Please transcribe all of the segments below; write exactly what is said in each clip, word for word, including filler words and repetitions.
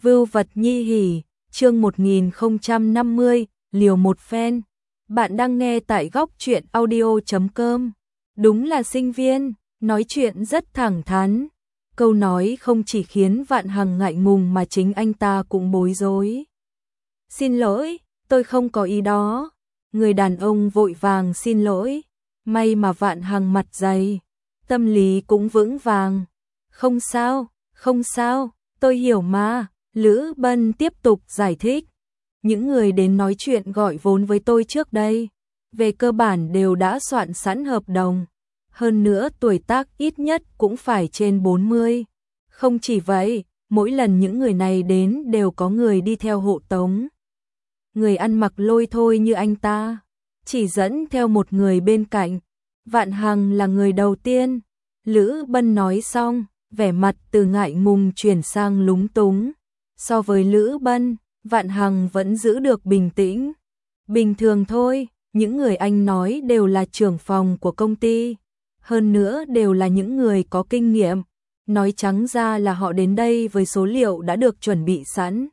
Vưu vật nhi hỉ, chương một nghìn không trăm năm mươi, liều một phen. Bạn đang nghe tại góc truyện audio chấm com. Đúng là sinh viên, nói chuyện rất thẳng thắn. Câu nói không chỉ khiến Vạn Hằng ngại ngùng mà chính anh ta cũng bối rối. Xin lỗi, tôi không có ý đó. Người đàn ông vội vàng xin lỗi. May mà Vạn Hằng mặt dày, tâm lý cũng vững vàng. Không sao, không sao, tôi hiểu mà. Lữ Bân tiếp tục giải thích. Những người đến nói chuyện gọi vốn với tôi trước đây, về cơ bản đều đã soạn sẵn hợp đồng. Hơn nữa tuổi tác ít nhất cũng phải trên bốn mươi. Không chỉ vậy, mỗi lần những người này đến đều có người đi theo hộ tống. Người ăn mặc lôi thôi như anh ta, chỉ dẫn theo một người bên cạnh. Vạn Hằng là người đầu tiên. Lữ Bân nói xong, vẻ mặt từ ngại ngùng chuyển sang lúng túng. So với Lữ Bân, Vạn Hằng vẫn giữ được bình tĩnh. Bình thường thôi, những người anh nói đều là trưởng phòng của công ty. Hơn nữa đều là những người có kinh nghiệm. Nói trắng ra là họ đến đây với số liệu đã được chuẩn bị sẵn.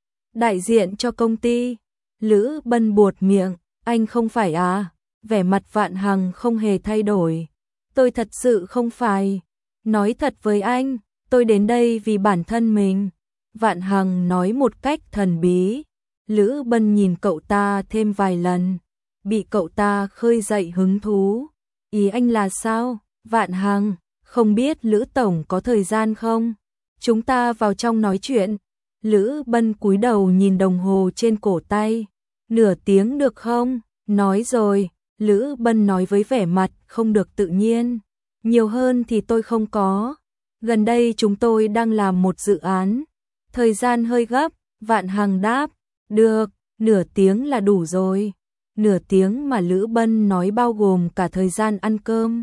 Đại diện cho công ty. Lữ Bân buột miệng, anh không phải à? Vẻ mặt Vạn Hằng không hề thay đổi. Tôi thật sự không phải. Nói thật với anh, tôi đến đây vì bản thân mình. Vạn Hằng nói một cách thần bí. Lữ Bân nhìn cậu ta thêm vài lần, bị cậu ta khơi dậy hứng thú. Ý anh là sao? Vạn Hằng, không biết Lữ Tổng có thời gian không? Chúng ta vào trong nói chuyện. Lữ Bân cúi đầu nhìn đồng hồ trên cổ tay. Nửa tiếng được không? Nói rồi, Lữ Bân nói với vẻ mặt không được tự nhiên. Nhiều hơn thì tôi không có. Gần đây chúng tôi đang làm một dự án. Thời gian hơi gấp. Vạn Hằng đáp. Được, nửa tiếng là đủ rồi. Nửa tiếng mà Lữ Bân nói bao gồm cả thời gian ăn cơm.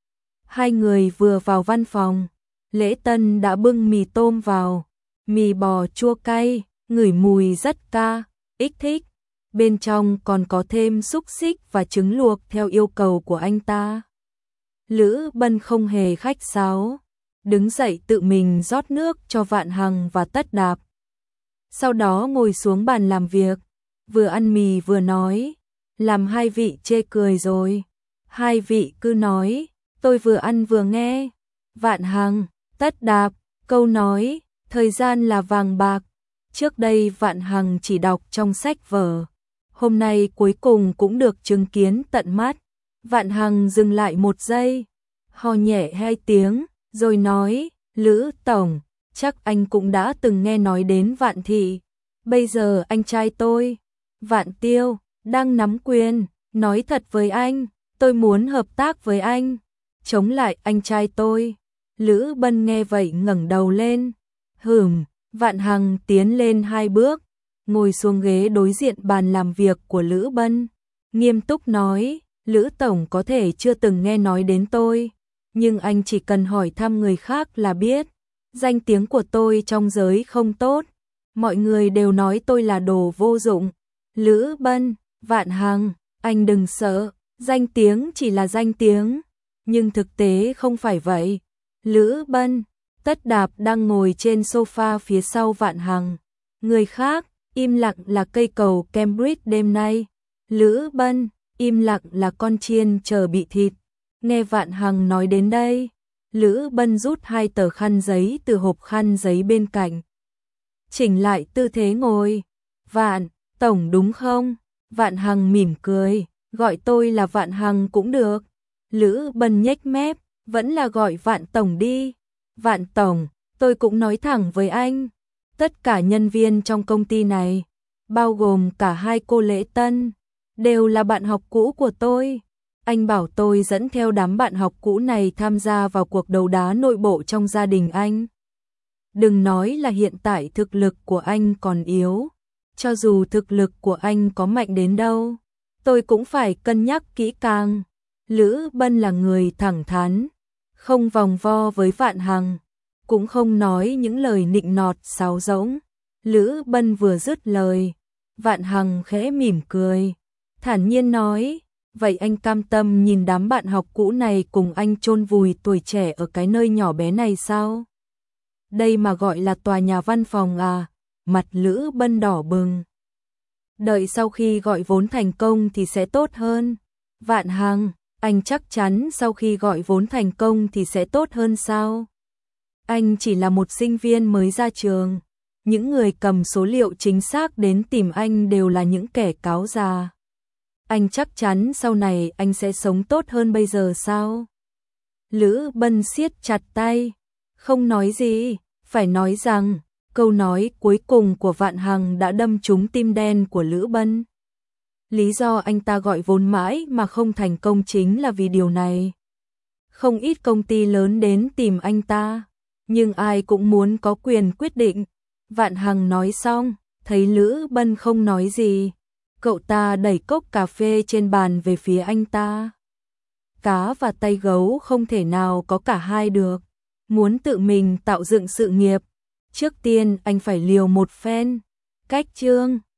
Hai người vừa vào văn phòng, Lễ Tân đã bưng mì tôm vào. Mì bò chua cay, ngửi mùi rất ca, ích thích. Bên trong còn có thêm xúc xích và trứng luộc theo yêu cầu của anh ta. Lữ Bân không hề khách sáo, đứng dậy tự mình rót nước cho Vạn Hằng và Tất Đạp. Sau đó ngồi xuống bàn làm việc, vừa ăn mì vừa nói, làm hai vị chê cười rồi. Hai vị cứ nói, tôi vừa ăn vừa nghe. Vạn Hằng, Tất Đạp, câu nói, thời gian là vàng bạc. Trước đây Vạn Hằng chỉ đọc trong sách vở, hôm nay cuối cùng cũng được chứng kiến tận mắt. Vạn Hằng dừng lại một giây, ho nhẹ hai tiếng, rồi nói, Lữ Tổng, chắc anh cũng đã từng nghe nói đến Vạn Thị. Bây giờ anh trai tôi, Vạn Tiêu, đang nắm quyền. Nói thật với anh, tôi muốn hợp tác với anh, chống lại anh trai tôi. Lữ Bân nghe vậy ngẩng đầu lên. Hửm, Vạn Hằng tiến lên hai bước, ngồi xuống ghế đối diện bàn làm việc của Lữ Bân. Nghiêm túc nói, Lữ Tổng có thể chưa từng nghe nói đến tôi, nhưng anh chỉ cần hỏi thăm người khác là biết. Danh tiếng của tôi trong giới không tốt. Mọi người đều nói tôi là đồ vô dụng. Lữ Bân, Vạn Hằng, anh đừng sợ, danh tiếng chỉ là danh tiếng, nhưng thực tế không phải vậy. Lữ Bân, Tất Đạp đang ngồi trên sofa phía sau Vạn Hằng. Người khác, im lặng là cây cầu Cambridge đêm nay. Lữ Bân, im lặng là con chiên chờ bị thịt. Nghe Vạn Hằng nói đến đây, Lữ Bân rút hai tờ khăn giấy từ hộp khăn giấy bên cạnh. Chỉnh lại tư thế ngồi. Vạn, Tổng đúng không? Vạn Hằng mỉm cười, gọi tôi là Vạn Hằng cũng được. Lữ Bân nhếch mép, vẫn là gọi Vạn Tổng đi. Vạn Tổng, tôi cũng nói thẳng với anh. Tất cả nhân viên trong công ty này, bao gồm cả hai cô Lễ Tân, đều là bạn học cũ của tôi. Anh bảo tôi dẫn theo đám bạn học cũ này tham gia vào cuộc đấu đá nội bộ trong gia đình anh. Đừng nói là hiện tại thực lực của anh còn yếu. Cho dù thực lực của anh có mạnh đến đâu, tôi cũng phải cân nhắc kỹ càng. Lữ Bân là người thẳng thắn, không vòng vo với Vạn Hằng, cũng không nói những lời nịnh nọt sáo rỗng. Lữ Bân vừa dứt lời, Vạn Hằng khẽ mỉm cười, thản nhiên nói, vậy anh cam tâm nhìn đám bạn học cũ này cùng anh chôn vùi tuổi trẻ ở cái nơi nhỏ bé này sao? Đây mà gọi là tòa nhà văn phòng à? mặt Lữ Bân đỏ bừng. Đợi sau khi gọi vốn thành công thì sẽ tốt hơn. Vạn Hằng, anh chắc chắn sau khi gọi vốn thành công thì sẽ tốt hơn sao? Anh chỉ là một sinh viên mới ra trường. Những người cầm số liệu chính xác đến tìm anh đều là những kẻ cáo già. Anh chắc chắn sau này anh sẽ sống tốt hơn bây giờ sao? Lữ Bân siết chặt tay, không nói gì, phải nói rằng, câu nói cuối cùng của Vạn Hằng đã đâm trúng tim đen của Lữ Bân. Lý do anh ta gọi vốn mãi mà không thành công chính là vì điều này. Không ít công ty lớn đến tìm anh ta, nhưng ai cũng muốn có quyền quyết định. Vạn Hằng nói xong, thấy Lữ Bân không nói gì, cậu ta đẩy cốc cà phê trên bàn về phía anh ta. Cá và tay gấu không thể nào có cả hai được. Muốn tự mình tạo dựng sự nghiệp, trước tiên anh phải liều một phen. Cách chương